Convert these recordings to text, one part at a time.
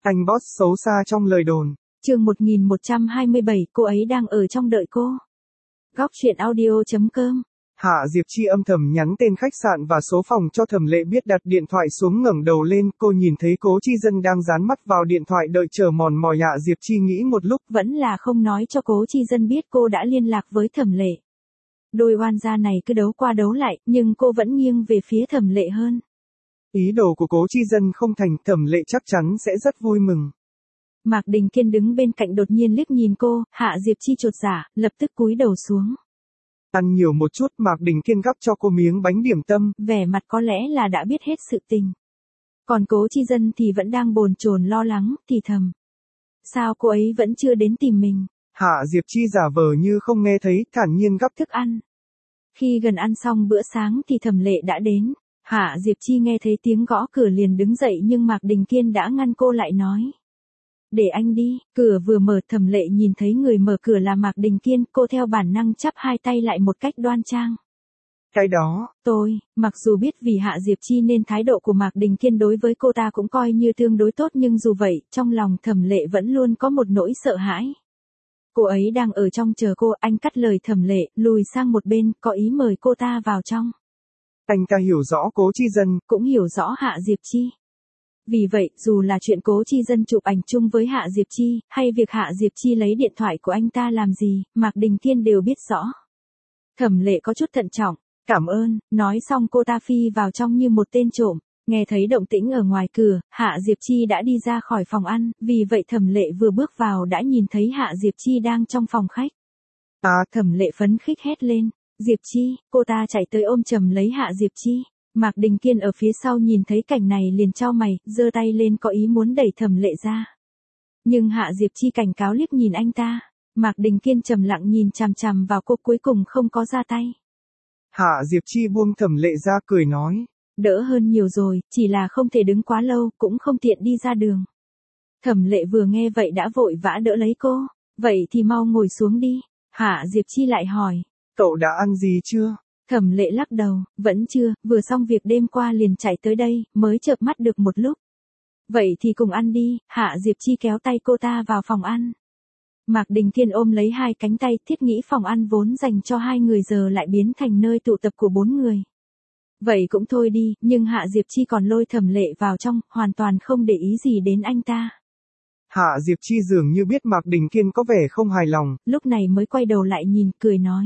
Anh boss xấu xa trong lời đồn. Chương 1127, cô ấy đang ở trong đợi cô. Góc truyện audio.com. Hạ Diệp Chi âm thầm nhắn tên khách sạn và số phòng cho Thẩm Lệ biết, đặt điện thoại xuống ngẩng đầu lên, cô nhìn thấy Cố Chi Dân đang dán mắt vào điện thoại đợi chờ mòn mỏi. Hạ Diệp Chi nghĩ một lúc, Vẫn là không nói cho Cố Chi Dân biết cô đã liên lạc với Thẩm Lệ. Đôi oan gia này cứ đấu qua đấu lại, nhưng cô vẫn nghiêng về phía Thẩm Lệ hơn. Ý đồ của Cố Chi Dân không thành, Thẩm Lệ chắc chắn sẽ rất vui mừng. Mạc Đình Kiên đứng bên cạnh đột nhiên liếc nhìn cô, Hạ Diệp Chi chột dạ, lập tức cúi đầu xuống. Ăn nhiều một chút, Mạc Đình Kiên gắp cho cô miếng bánh điểm tâm. Vẻ mặt có lẽ là đã biết hết sự tình. Còn Cố Chi Dân thì vẫn đang bồn chồn lo lắng, thì thầm. Sao cô ấy vẫn chưa đến tìm mình? Hạ Diệp Chi giả vờ như không nghe thấy, thản nhiên gắp thức ăn. Khi gần ăn xong bữa sáng thì Thẩm Lệ đã đến. Hạ Diệp Chi nghe thấy tiếng gõ cửa liền đứng dậy, nhưng Mạc Đình Kiên đã ngăn cô lại nói. Để anh đi. Cửa vừa mở, Thẩm Lệ nhìn thấy người mở cửa là Mạc Đình Kiên, cô theo bản năng chắp hai tay lại một cách đoan trang. Cái đó, mặc dù biết vì Hạ Diệp Chi nên thái độ của Mạc Đình Kiên đối với cô ta cũng coi như tương đối tốt, nhưng dù vậy, trong lòng Thẩm Lệ vẫn luôn có một nỗi sợ hãi. Cô ấy đang ở trong chờ cô, anh cắt lời Thẩm Lệ, lùi sang một bên, có ý mời cô ta vào trong. Anh ta hiểu rõ Cố Chi Dân, cũng hiểu rõ Hạ Diệp Chi. Vì vậy, dù là chuyện Cố Chi Dân chụp ảnh chung với Hạ Diệp Chi, hay việc Hạ Diệp Chi lấy điện thoại của anh ta làm gì, Mạc Đình Kiên đều biết rõ. Thẩm Lệ có chút thận trọng, cảm ơn, nói xong cô ta phi vào trong như một tên trộm. Nghe thấy động tĩnh ở ngoài cửa, Hạ Diệp Chi đã đi ra khỏi phòng ăn, vì vậy Thẩm Lệ vừa bước vào đã nhìn thấy Hạ Diệp Chi đang trong phòng khách. Thẩm Lệ phấn khích hét lên, Diệp Chi, cô ta chạy tới ôm chầm lấy Hạ Diệp Chi. Mạc Đình Kiên ở phía sau nhìn thấy cảnh này liền chau mày, giơ tay lên có ý muốn đẩy Thẩm Lệ ra. Nhưng Hạ Diệp Chi cảnh cáo liếc nhìn anh ta. Mạc Đình Kiên trầm lặng nhìn chằm chằm vào cô, cuối cùng không có ra tay. Hạ Diệp Chi buông Thẩm Lệ ra cười nói. Đỡ hơn nhiều rồi, chỉ là không thể đứng quá lâu, cũng không tiện đi ra đường. Thẩm Lệ vừa nghe vậy đã vội vã đỡ lấy cô. Vậy thì mau ngồi xuống đi. Hạ Diệp Chi lại hỏi. Cậu đã ăn gì chưa? Thẩm Lệ lắc đầu, vẫn chưa, vừa xong việc đêm qua liền chạy tới đây, mới chợp mắt được một lúc. Vậy thì cùng ăn đi. Hạ Diệp Chi kéo tay cô ta vào phòng ăn. Mạc Đình Kiên ôm lấy hai cánh tay, thiết nghĩ phòng ăn vốn dành cho hai người giờ lại biến thành nơi tụ tập của bốn người. Vậy cũng thôi đi, nhưng Hạ Diệp Chi còn lôi Thẩm Lệ vào trong, hoàn toàn không để ý gì đến anh ta. Hạ Diệp Chi dường như biết Mạc Đình Kiên có vẻ không hài lòng, lúc này mới quay đầu lại nhìn, cười nói.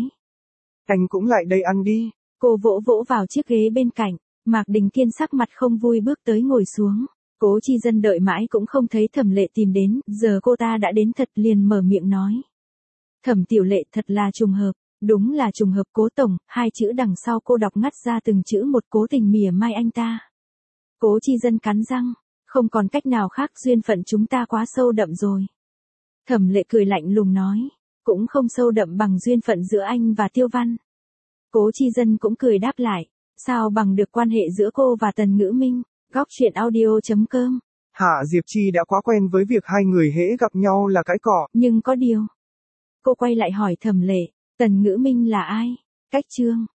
Anh cũng lại đây ăn đi. Cô vỗ vỗ vào chiếc ghế bên cạnh, Mạc Đình Kiên sắc mặt không vui bước tới ngồi xuống. Cố Chi Dân đợi mãi cũng không thấy Thẩm Lệ tìm đến, giờ cô ta đã đến thật liền mở miệng nói. Thẩm tiểu Lệ, thật là trùng hợp. Đúng là trùng hợp Cố tổng, hai chữ đằng sau cô đọc ngắt ra từng chữ một, cố tình mỉa mai anh ta. Cố Chi Dân cắn răng, không còn cách nào khác, duyên phận chúng ta quá sâu đậm rồi. Thẩm Lệ cười lạnh lùng nói, cũng không sâu đậm bằng duyên phận giữa anh và Tiêu Văn. Cố Chi Dân cũng cười đáp lại, sao bằng được quan hệ giữa cô và Tần Ngữ Minh. Góc truyện audio.com. Hạ Diệp Chi đã quá quen với việc hai người hễ gặp nhau là cãi cọ. Nhưng có điều. Cô quay lại hỏi Thẩm Lệ, Tần Ngữ Minh là ai? Cách Trương.